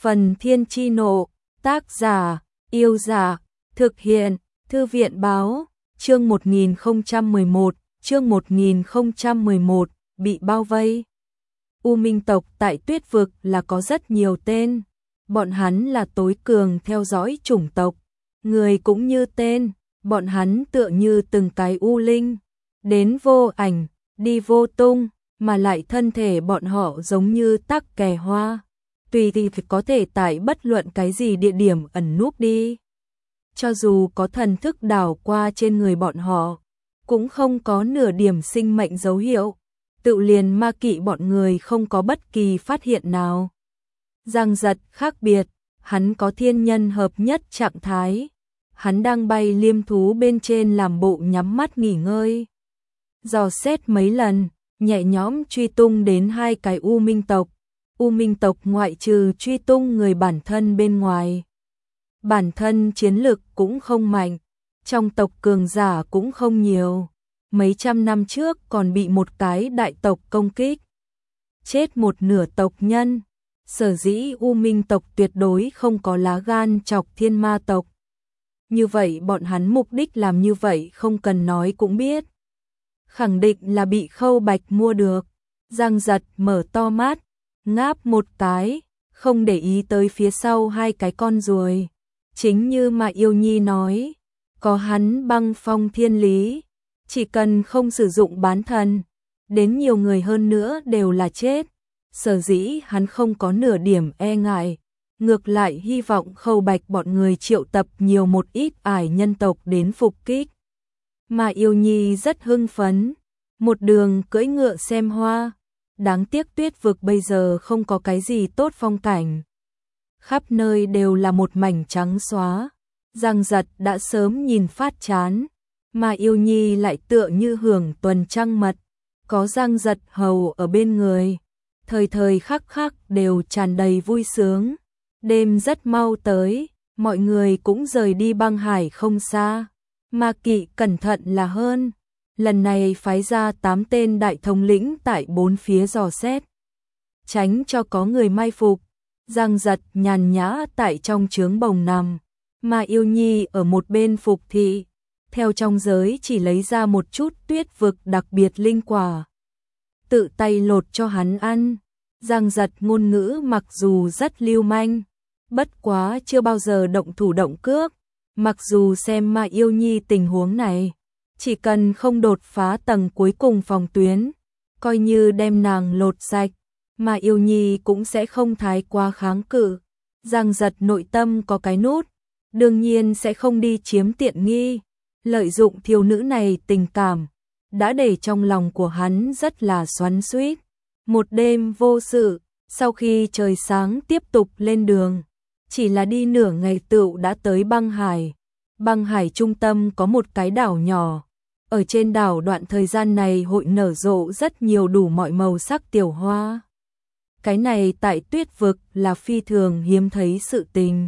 Phần Thiên Chi Nộ, tác giả, Yêu Dạ, thực hiện, Thư viện Báo, chương 1011, bị bao vây. U Minh tộc tại Tuyết Vực là có rất nhiều tên, bọn hắn là tối cường theo dõi chủng tộc, người cũng như tên, bọn hắn tựa như từng cái u linh, đến vô ảnh, đi vô tung, mà lại thân thể bọn họ giống như tắc kè hoa, tùy thì có thể tại bất luận cái gì địa điểm ẩn núp đi. Cho dù có thần thức đảo qua trên người bọn họ, cũng không có nửa điểm sinh mệnh dấu hiệu, tự liền ma kỵ bọn người không có bất kỳ phát hiện nào. Giang Giật khác biệt, hắn có thiên nhân hợp nhất trạng thái, hắn đang bay liêm thú bên trên làm bộ nhắm mắt nghỉ ngơi. Dò xét mấy lần, nhẹ nhõm truy tung đến hai cái U Minh tộc. U Minh tộc ngoại trừ truy tung người bản thân bên ngoài, bản thân chiến lực cũng không mạnh, trong tộc cường giả cũng không nhiều. Mấy trăm năm trước còn bị một cái đại tộc công kích, chết một nửa tộc nhân. Sở dĩ U Minh tộc tuyệt đối không có lá gan chọc Thiên Ma tộc. Như vậy bọn hắn mục đích làm như vậy không cần nói cũng biết. Khẳng định là bị Khâu Bạch mua được. Giang Giật mở to mắt, ngáp một cái, không để ý tới phía sau hai cái con ruồi. Chính như mà Yêu Nhi nói, có hắn băng phong thiên lý, chỉ cần không sử dụng bán thần, đến nhiều người hơn nữa đều là chết. Sở dĩ hắn không có nửa điểm e ngại, ngược lại hy vọng Khâu Bạch bọn người triệu tập nhiều một ít ải nhân tộc đến phục kích. Mà Yêu Nhi rất hưng phấn, một đường cưỡi ngựa xem hoa. Đáng tiếc Tuyết Vực bây giờ không có cái gì tốt phong cảnh, khắp nơi đều là một mảnh trắng xóa. Giang Giật đã sớm nhìn phát chán, mà Yêu Nhi lại tựa như hưởng tuần trăng mật, có Giang Giật hầu ở bên người, thời thời khắc khắc đều tràn đầy vui sướng. Đêm rất mau tới, mọi người cũng rời đi băng hải không xa. Ma kỵ cẩn thận là hơn, lần này phái ra 8 tên đại thống lĩnh tại bốn phía dò xét, tránh cho có người mai phục. Giang Giật nhàn nhã tại trong trướng bồng nằm, mà Yêu Nhi ở một bên phục thị, theo trong giới chỉ lấy ra một chút Tuyết Vực đặc biệt linh quả, tự tay lột cho hắn ăn. Giang Giật ngôn ngữ mặc dù rất lưu manh, bất quá chưa bao giờ động thủ động cước. Mặc dù xem mà Yêu Nhi tình huống này, chỉ cần không đột phá tầng cuối cùng phòng tuyến, coi như đem nàng lột sạch, mà Yêu Nhi cũng sẽ không thái quá kháng cự. Giang Giật nội tâm có cái nút, đương nhiên sẽ không đi chiếm tiện nghi, lợi dụng thiếu nữ này tình cảm, đã để trong lòng của hắn rất là xoắn xuýt. Một đêm vô sự, sau khi trời sáng tiếp tục lên đường, chỉ là đi nửa ngày tựu đã tới băng hải. Băng hải trung tâm có một cái đảo nhỏ, ở trên đảo đoạn thời gian này hội nở rộ rất nhiều đủ mọi màu sắc tiểu hoa. Cái này tại Tuyết Vực là phi thường hiếm thấy sự tình.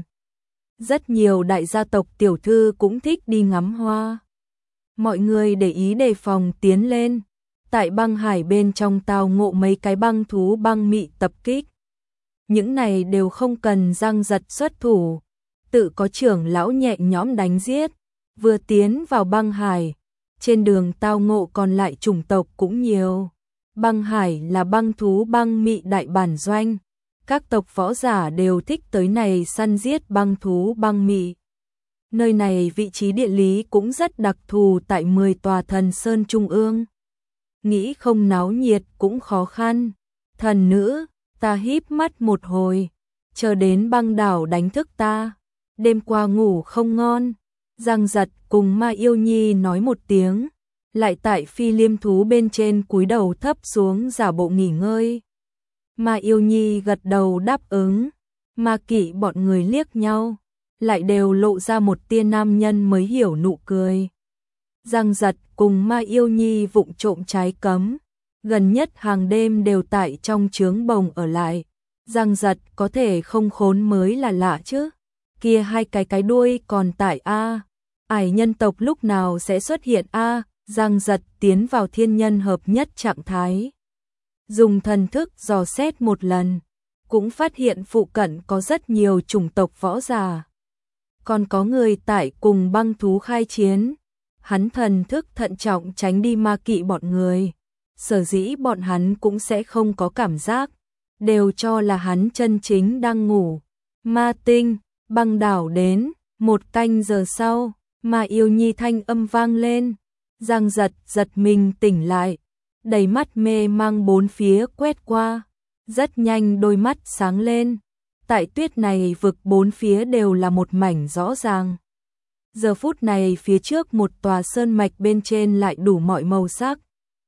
Rất nhiều đại gia tộc tiểu thư cũng thích đi ngắm hoa. Mọi người để ý đề phòng tiến lên. Tại băng hải bên trong tao ngộ mấy cái băng thú băng mị tập kích. Những này đều không cần Giang Giật xuất thủ, tự có trưởng lão nhẹ nhõm đánh giết. Vừa tiến vào băng hải, trên đường tao ngộ còn lại chủng tộc cũng nhiều. Băng hải là băng thú băng mị đại bản doanh, các tộc võ giả đều thích tới này săn giết băng thú băng mị. Nơi này vị trí địa lý cũng rất đặc thù tại 10 tòa thần sơn trung ương. Nghĩ không náo nhiệt cũng khó khăn. Thần nữ, ta híp mắt một hồi, chờ đến băng đảo đánh thức ta. Đêm qua ngủ không ngon. Giang Giật cùng Ma Yêu Nhi nói một tiếng, lại tại phi liêm thú bên trên cúi đầu thấp xuống giả bộ nghỉ ngơi. Ma Yêu Nhi gật đầu đáp ứng. Ma kỵ bọn người liếc nhau, lại đều lộ ra một tia nam nhân mới hiểu nụ cười. Giang Giật cùng Ma Yêu Nhi vụng trộm trái cấm, gần nhất hàng đêm đều tại trong trướng bồng ở lại. Giang Giật có thể không khốn mới là lạ chứ. Kia hai cái đuôi còn tại a, ải nhân tộc lúc nào sẽ xuất hiện a? Giang Giật tiến vào thiên nhân hợp nhất trạng thái, dùng thần thức dò xét một lần, cũng phát hiện phụ cận có rất nhiều chủng tộc võ giả. Còn có người tại cùng băng thú khai chiến. Hắn thần thức thận trọng tránh đi ma kỵ bọn người. Sở dĩ bọn hắn cũng sẽ không có cảm giác, đều cho là hắn chân chính đang ngủ. Ma tinh, băng đảo đến, 1 canh giờ sau, Ma Yêu Nhi thanh âm vang lên. Giang Giật giật mình tỉnh lại, đầy mắt mê mang bốn phía quét qua, rất nhanh đôi mắt sáng lên. Tại tuyết này vực bốn phía đều là một mảnh rõ ràng. Giờ phút này phía trước một tòa sơn mạch bên trên lại đủ mọi màu sắc.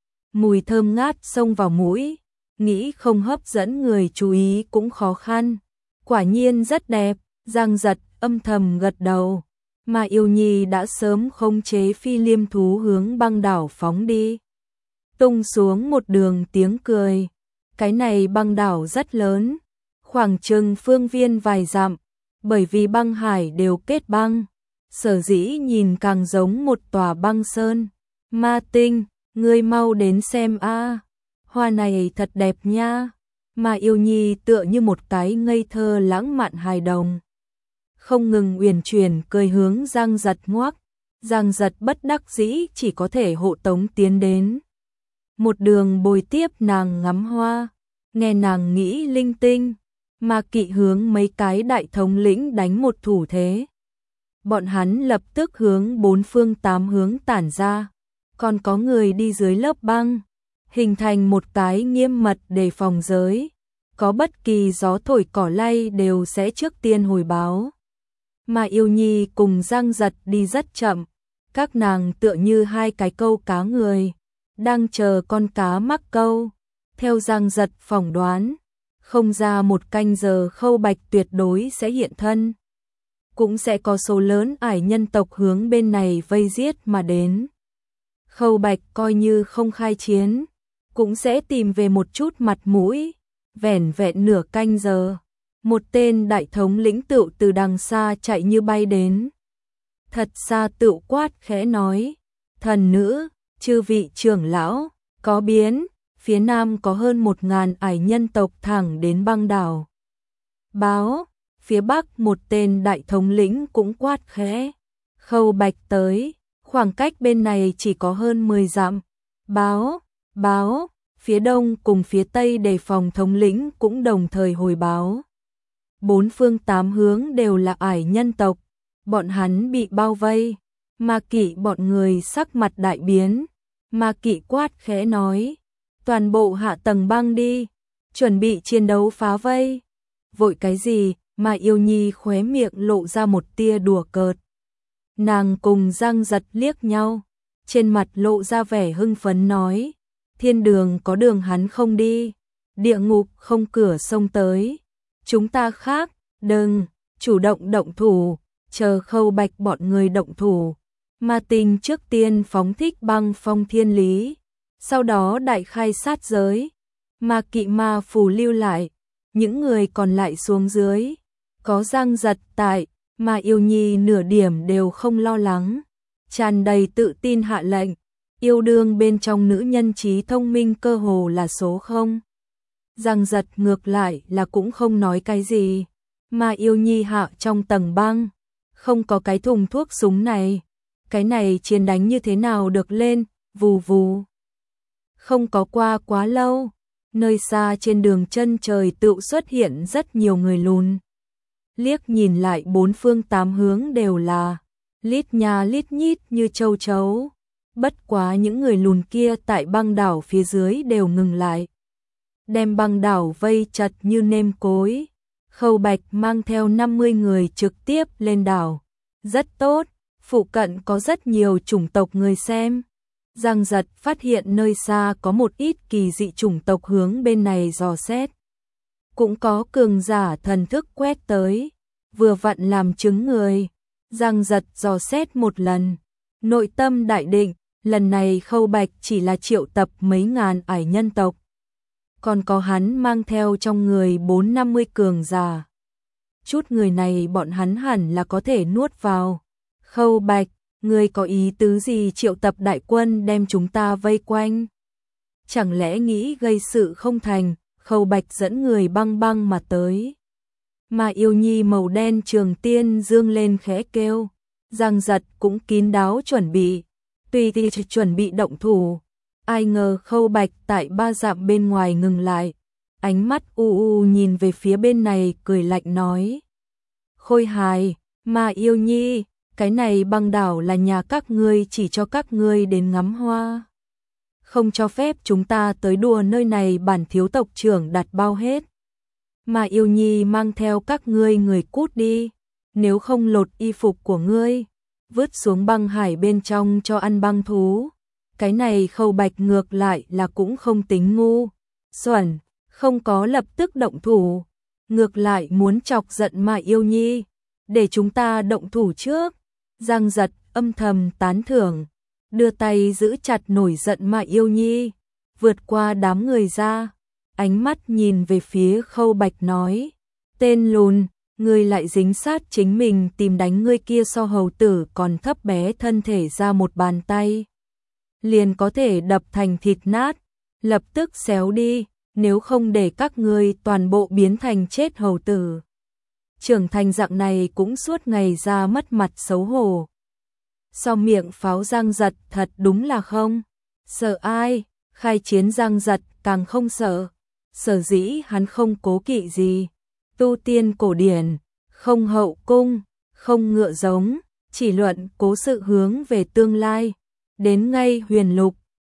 Mùi thơm ngát xông vào mũi, nghĩ không hấp dẫn người chú ý cũng khó khăn. Quả nhiên rất đẹp, Giang Giật âm thầm gật đầu. Mà Yêu Nhi đã sớm khống chế phi liêm thú hướng băng đảo phóng đi. Tung xuống một đường tiếng cười. Cái này băng đảo rất lớn, khoảng chừng phương viên vài dặm, bởi vì băng hải đều kết băng, sở dĩ nhìn càng giống một tòa băng sơn. Ma tinh, ngươi mau đến xem a, hoa này thật đẹp nha. Mà Yêu Nhi tựa như một cái ngây thơ lãng mạn hài đồng, không ngừng uyển chuyển cười hướng Giang Giật ngoắc. Giang Giật bất đắc dĩ chỉ có thể hộ tống tiến đến. Một đường bồi tiếp nàng ngắm hoa, nghe nàng nghĩ linh tinh. Ma kỵ hướng mấy cái đại thống lĩnh đánh một thủ thế. Bọn hắn lập tức hướng 4 phương 8 hướng tản ra. Còn có người đi dưới lớp băng, hình thành một cái nghiêm mật đề phòng giới. Có bất kỳ gió thổi cỏ lay đều sẽ trước tiên hồi báo. Mà Yêu Nhi cùng Giang Giật đi rất chậm, các nàng tựa như hai cái câu cá người, đang chờ con cá mắc câu. Theo Giang Giật phỏng đoán, không ra 1 canh giờ Khâu Bạch tuyệt đối sẽ hiện thân. Cũng sẽ có số lớn ải nhân tộc hướng bên này vây giết mà đến. Khâu Bạch coi như không khai chiến, cũng sẽ tìm về một chút mặt mũi. Vẻn vẹn nửa canh giờ, một tên đại thống lĩnh tựu từ đằng xa chạy như bay đến. Thật xa tựu quát khẽ nói, thần nữ, chư vị trưởng lão, có biến. Phía nam có hơn 1000 ải nhân tộc thẳng đến băng đảo. Báo, phía bắc một tên đại thống lĩnh cũng quát khẽ. Khâu Bạch tới, khoảng cách bên này chỉ có hơn 10 dặm. Báo, phía đông cùng phía tây đề phòng thống lĩnh cũng đồng thời hồi báo. 4 phương 8 hướng đều là ải nhân tộc, bọn hắn bị bao vây. Ma kỵ bọn người sắc mặt đại biến. Ma kỵ quát khẽ nói, toàn bộ hạ tầng băng đi, chuẩn bị chiến đấu phá vây. Vội cái gì? Mà Yêu Nhi khóe miệng lộ ra một tia đùa cợt. Nàng cùng Giang Giật liếc nhau, trên mặt lộ ra vẻ hưng phấn nói, thiên đường có đường hắn không đi, địa ngục không cửa sông tới. Chúng ta khác, đừng, chủ động thủ, chờ Khâu Bạch bọn người động thủ. Ma Tinh trước tiên phóng thích băng phong thiên lý, sau đó đại khai sát giới. Ma kỵ ma phù lưu lại, những người còn lại xuống dưới. Có Giang Giật tại, mà Yêu Nhi nửa điểm đều không lo lắng, tràn đầy tự tin hạ lệnh. Yêu đương bên trong nữ nhân trí thông minh cơ hồ là số 0. Giang Giật ngược lại là cũng không nói cái gì. Mà Yêu Nhi hạ trong tầng băng, không có cái thùng thuốc súng này. Cái này chiến đánh như thế nào được lên, vù vù. Không có qua quá lâu, nơi xa trên đường chân trời tựu xuất hiện rất nhiều người lùn. Liếc nhìn lại 4 phương 8 hướng đều là lít nha lít nhít như châu chấu. Bất quá những người lùn kia tại băng đảo phía dưới đều ngừng lại, đem băng đảo vây chặt như nêm cối. Khâu Bạch mang theo 50 người trực tiếp lên đảo. Rất tốt, phụ cận có rất nhiều chủng tộc người xem. Giang Giật phát hiện nơi xa có một ít kỳ dị chủng tộc hướng bên này dò xét. Cũng có cường giả thần thức quét tới, vừa vặn làm chứng người. Giang Giật dò xét một lần, nội tâm đại định, lần này Khâu Bạch chỉ là triệu tập mấy ngàn ải nhân tộc. Còn có hắn mang theo trong người 450 cường giả. Chút người này bọn hắn hẳn là có thể nuốt vào. Khâu Bạch, ngươi có ý tứ gì triệu tập đại quân đem chúng ta vây quanh? Chẳng lẽ nghĩ gây sự không thành? Khâu Bạch dẫn người băng băng mà tới. Mà Yêu Nhi màu đen trường tiên dương lên khẽ kêu, Giang Giật cũng kín đáo chuẩn bị, tùy thì chuẩn bị động thủ. Ai ngờ Khâu Bạch tại 3 dặm bên ngoài ngừng lại, ánh mắt u u nhìn về phía bên này cười lạnh nói. Khôi hài, Mà Yêu Nhi, cái này băng đảo là nhà các ngươi, chỉ cho các ngươi đến ngắm hoa. Không cho phép chúng ta tới đùa nơi này, bản thiếu tộc trưởng đặt bao hết. Mà Yêu Nhi mang theo các ngươi người cút đi, nếu không lột y phục của ngươi, vứt xuống băng hải bên trong cho ăn băng thú. Cái này Khâu Bạch ngược lại là cũng không tính ngu, xuẩn, không có lập tức động thủ, ngược lại muốn chọc giận Mà Yêu Nhi, để chúng ta động thủ trước. Giang Giật âm thầm tán thưởng, đưa tay giữ chặt nổi giận Mà Yêu Nhi, vượt qua đám người ra, ánh mắt nhìn về phía Khâu Bạch nói, tên lùn, ngươi lại dính sát chính mình tìm đánh ngươi kia, so hầu tử còn thấp bé thân thể ra một bàn tay liền có thể đập thành thịt nát, lập tức xéo đi, nếu không để các ngươi toàn bộ biến thành chết hầu tử. Trưởng thành dạng này cũng suốt ngày ra mất mặt xấu hổ. So miệng pháo Giang Giật thật đúng là không sợ ai, khai chiến Giang Giật càng không sợ, sở dĩ hắn không cố kỵ gì, tu tiên cổ điển, không hậu cung, không ngựa giống, chỉ luận cố sự hướng về tương lai. Đến ngay Huyền Lục,